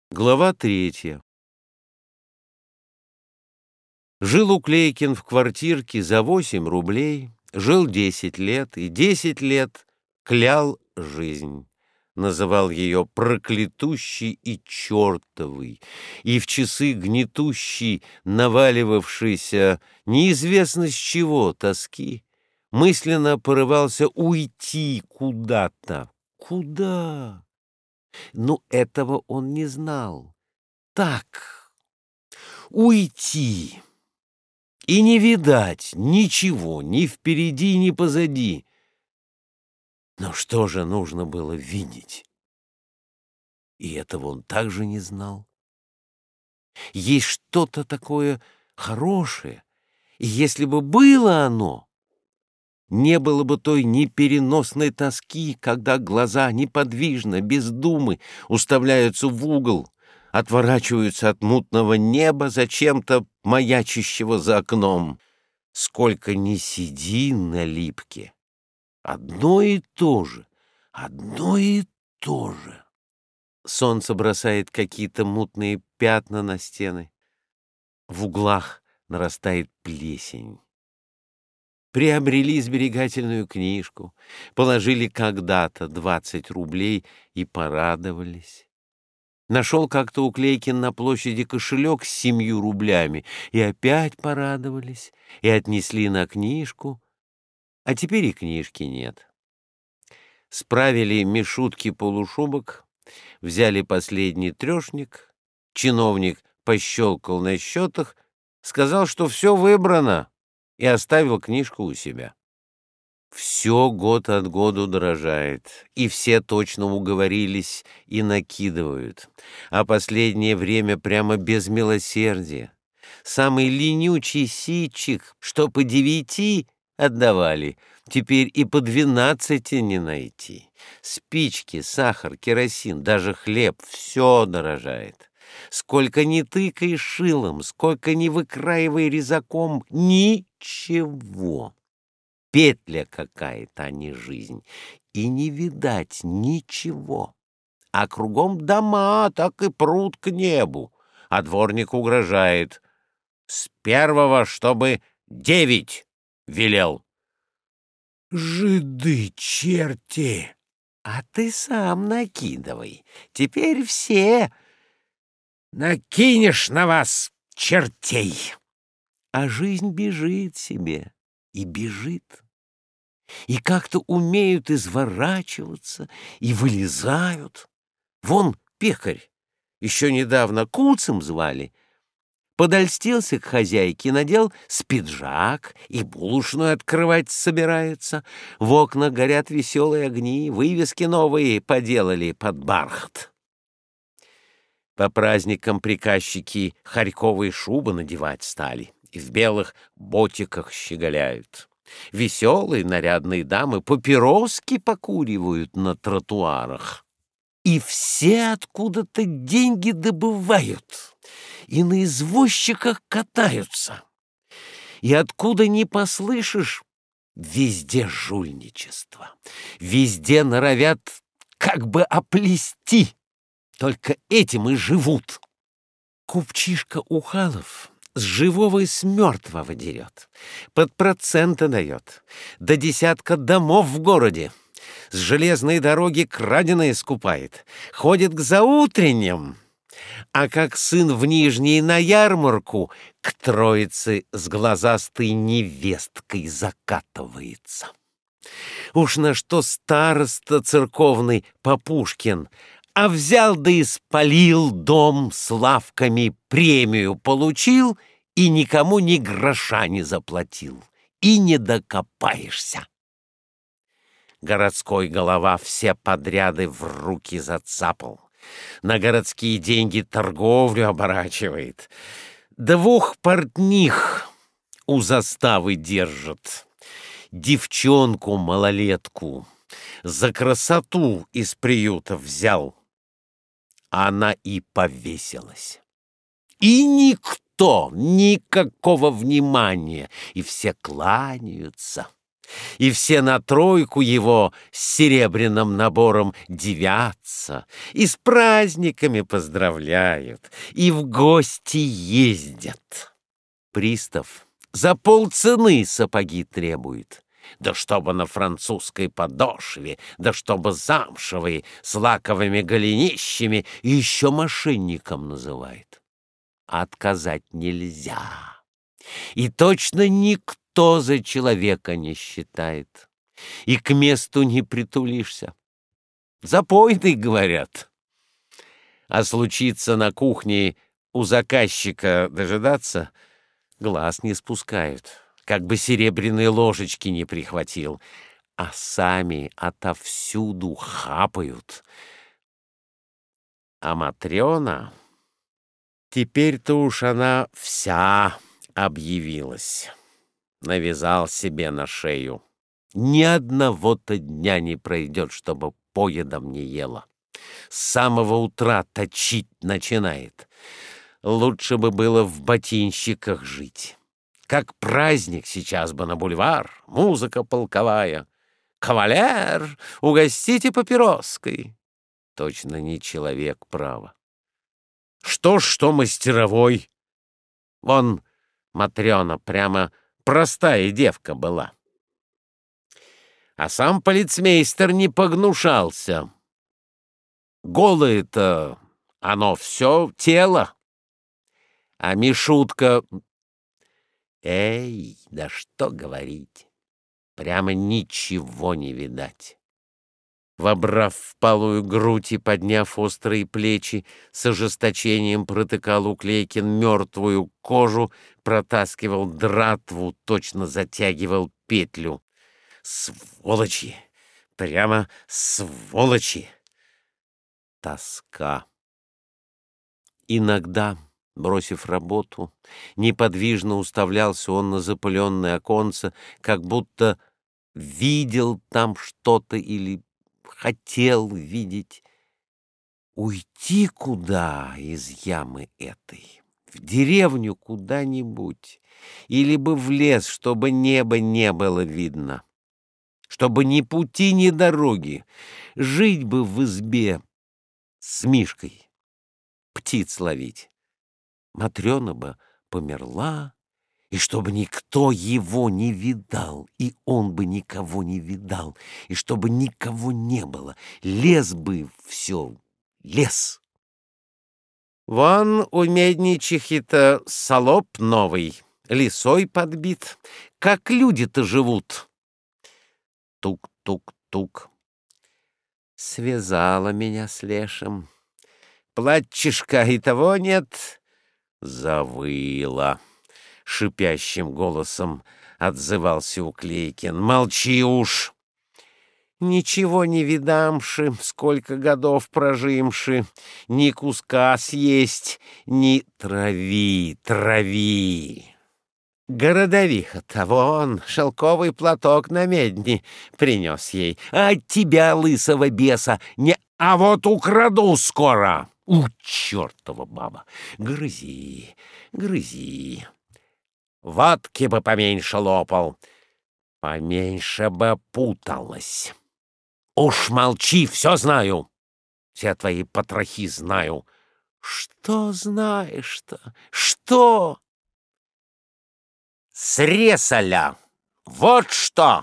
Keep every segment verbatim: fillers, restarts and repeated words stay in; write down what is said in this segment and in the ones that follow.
Глава третья. Жил Уклейкин в квартирке за восемь рублей, жил десять лет и десять лет клял жизнь. Называл ее проклятущей и чертовой, и в часы гнетущей, наваливавшейся неизвестно с чего тоски, мысленно порывался уйти куда-то. Куда? Ну, этого он не знал. Так, уйти, и не видать ничего ни впереди, ни позади. Но что же нужно было видеть? И этого он также не знал. Есть что-то такое хорошее, и если бы было оно, не было бы той непереносной тоски, когда глаза неподвижно, без думы, уставляются в угол, отворачиваются от мутного неба, зачем-то маячащего за окном. Сколько ни сиди на липке, одно и то же, одно и то же. Солнце бросает какие-то мутные пятна на стены. В углах нарастает плесень. Приобрели сберегательную книжку, положили когда-то двадцать рублей и порадовались. Нашел как-то Уклейкин на площади кошелек с семью рублями, и опять порадовались, и отнесли на книжку, а теперь и книжки нет. Справили мешутки полушубок, взяли последний трешник, чиновник пощелкал на счетах, сказал, что все выбрано, и оставил книжку у себя. Все год от году дорожает, и все точно уговорились и накидывают, а последнее время прямо без милосердия. Самый ленючий ситчик, что по девяти отдавали, теперь и по двенадцати не найти. Спички, сахар, керосин, даже хлеб — все дорожает. Сколько ни тыкай шилом, сколько ни выкраивай резаком, ничего. Петля какая-то, а не жизнь, и не видать ничего. А кругом дома так и прут к небу, а дворник угрожает. С первого, чтобы девять велел. Жиды, черти! А ты сам накидывай, теперь все. Накинешь на вас чертей. А жизнь бежит себе и бежит. И как-то умеют изворачиваться и вылезают. Вон пекарь, еще недавно куцем звали, подольстился к хозяйке, надел спиджак и булочную открывать собирается. В окнах горят веселые огни, вывески новые поделали под бархат. По праздникам приказчики харьковые шубы надевать стали и в белых ботиках щеголяют. Веселые нарядные дамы папироски покуривают на тротуарах. И все откуда-то деньги добывают, и на извозчиках катаются. И откуда ни послышишь, везде жульничество, везде норовят как бы оплести. Только этим и живут. Купчишка Ухалов с живого и с мертвого дерет, под проценты дает, до десятка домов в городе, с железной дороги краденое скупает, ходит к заутренним, а как сын в Нижней на ярмарку к троице с глазастой невесткой закатывается. Уж на что староста церковный Попушкин, а взял да и спалил дом с лавками, премию получил и никому ни гроша не заплатил, и не докопаешься. Городской голова все подряды в руки зацапал, на городские деньги торговлю оборачивает, двух портних у заставы держит, девчонку-малолетку за красоту из приюта взял. Она и повесилась. И никто, никакого внимания, и все кланяются. И все на тройку его с серебряным набором дивятся, и с праздниками поздравляют, и в гости ездят. Пристав за полцены сапоги требует, да чтобы на французской подошве, да чтобы замшевые, с лаковыми голенищами, и еще мошенником называет. Отказать нельзя, и точно никто за человека не считает, и к месту не притулишься. Запойный, говорят. А случится на кухне у заказчика дожидаться, глаз не спускают, как бы серебряные ложечки не прихватил, а сами отовсюду хапают. А Матрена, теперь-то уж она вся объявилась. Навязал себе на шею. Ни одного-то дня не пройдет, чтобы поедом не ела. С самого утра точить начинает. Лучше бы было в ботинщиках жить. Как праздник сейчас бы на бульвар, музыка полковая. «Кавалер, угостите папироской». Точно не человек, право. Что ж, что мастеровой. Вон Матрена прямо простая девка была. А сам полицмейстер не погнушался. Голое-то оно все тело. А Мишутка... Эй, да что говорить. Прямо ничего не видать. Вобрав впалую грудь и подняв острые плечи, с ожесточением протыкал Уклейкин мертвую кожу, протаскивал дратву, точно затягивал петлю. Сволочи! Прямо сволочи! Тоска. Иногда, бросив работу, неподвижно уставлялся он на запыленное оконце, как будто видел там что-то или хотел видеть. Уйти куда из ямы этой, в деревню куда-нибудь, или бы в лес, чтобы небо не было видно, чтобы ни пути, ни дороги, жить бы в избе с Мишкой, птиц ловить. Матрена бы померла, и чтобы никто его не видал, и он бы никого не видал, и чтобы никого не было, лес бы все, лес. Вон у медничихи-то салоп новый, лисой подбит, как люди-то живут. Тук-тук-тук. Связала меня с лешим. Платчишка и того нет. Завыла. Шипящим голосом отзывался Уклейкин. Молчи уж. Ничего не видамши, сколько годов прожимши, ни куска съесть, ни трави, трави. Городовиха-то вон шелковый платок на медни принес ей, а от тебя, лысого беса, не... А вот украду скоро! У, чертова баба! Грызи, грызи. Водки бы поменьше лопал, поменьше бы путалась. Уж молчи, все знаю, все твои потрохи знаю. Что знаешь-то? Что? Сресаля! Вот что!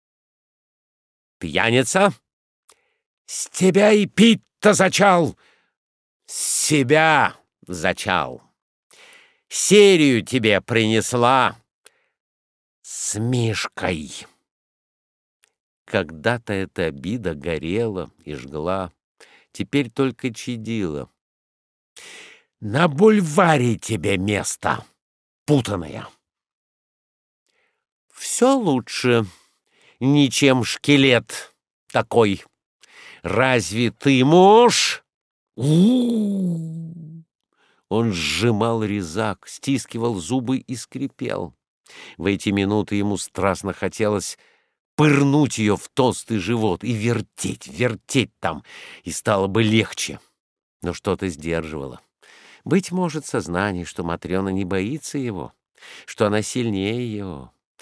Пьяница? С тебя и пить-то зачал! С себя зачал! Серию тебе принесла с Мишкой. Когда-то эта обида горела и жгла, теперь только чадила. На бульваре тебе место, путаное. Все лучше, ничем шкелет такой. Разве ты муж? У-у-у! Он сжимал резак, стискивал зубы и скрипел. В эти минуты ему страстно хотелось пырнуть ее в толстый живот и вертеть, вертеть там, и стало бы легче. Но что-то сдерживало. Быть может, сознание, что Матрена не боится его, что она сильнее его,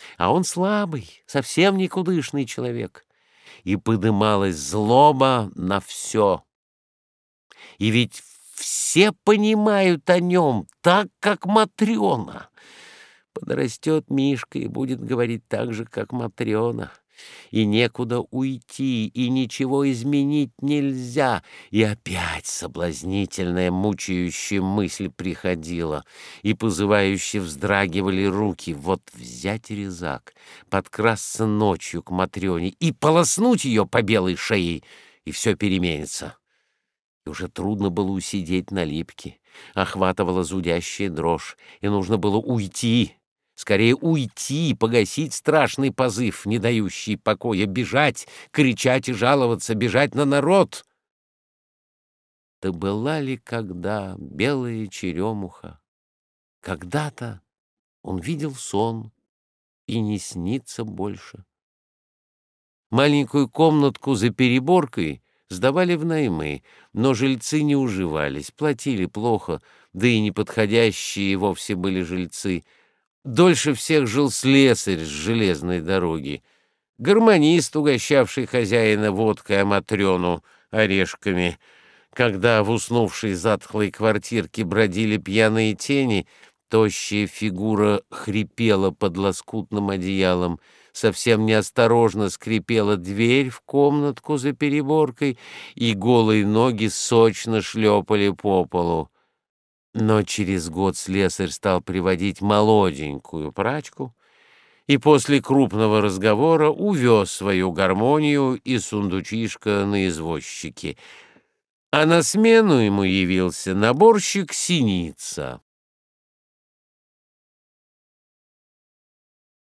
а он слабый, совсем никудышный человек. И подымалась злоба на все. И ведь все понимают о нем так, как Матрена. Подрастет Мишка и будет говорить так же, как Матрена. И некуда уйти, и ничего изменить нельзя. И опять соблазнительная, мучающая мысль приходила, и позывающе вздрагивали руки. Вот взять резак, подкрасться ночью к Матрёне и полоснуть ее по белой шее, и все переменится. И уже трудно было усидеть на липке, охватывала зудящая дрожь, и нужно было уйти. Скорее уйти, погасить страшный позыв, не дающий покоя, бежать, кричать и жаловаться, бежать на народ. Да была ли когда белая черемуха? Когда-то он видел сон, и не снится больше. Маленькую комнатку за переборкой сдавали внаймы, но жильцы не уживались, платили плохо, да и неподходящие вовсе были жильцы. Дольше всех жил слесарь с железной дороги, гармонист, угощавший хозяина водкой, а Матрёну орешками. Когда в уснувшей затхлой квартирке бродили пьяные тени, тощая фигура хрипела под лоскутным одеялом, совсем неосторожно скрипела дверь в комнатку за переборкой, и голые ноги сочно шлепали по полу. Но через год слесарь стал приводить молоденькую прачку и после крупного разговора увез свою гармонию и сундучишко на извозчике, а на смену ему явился наборщик Синица.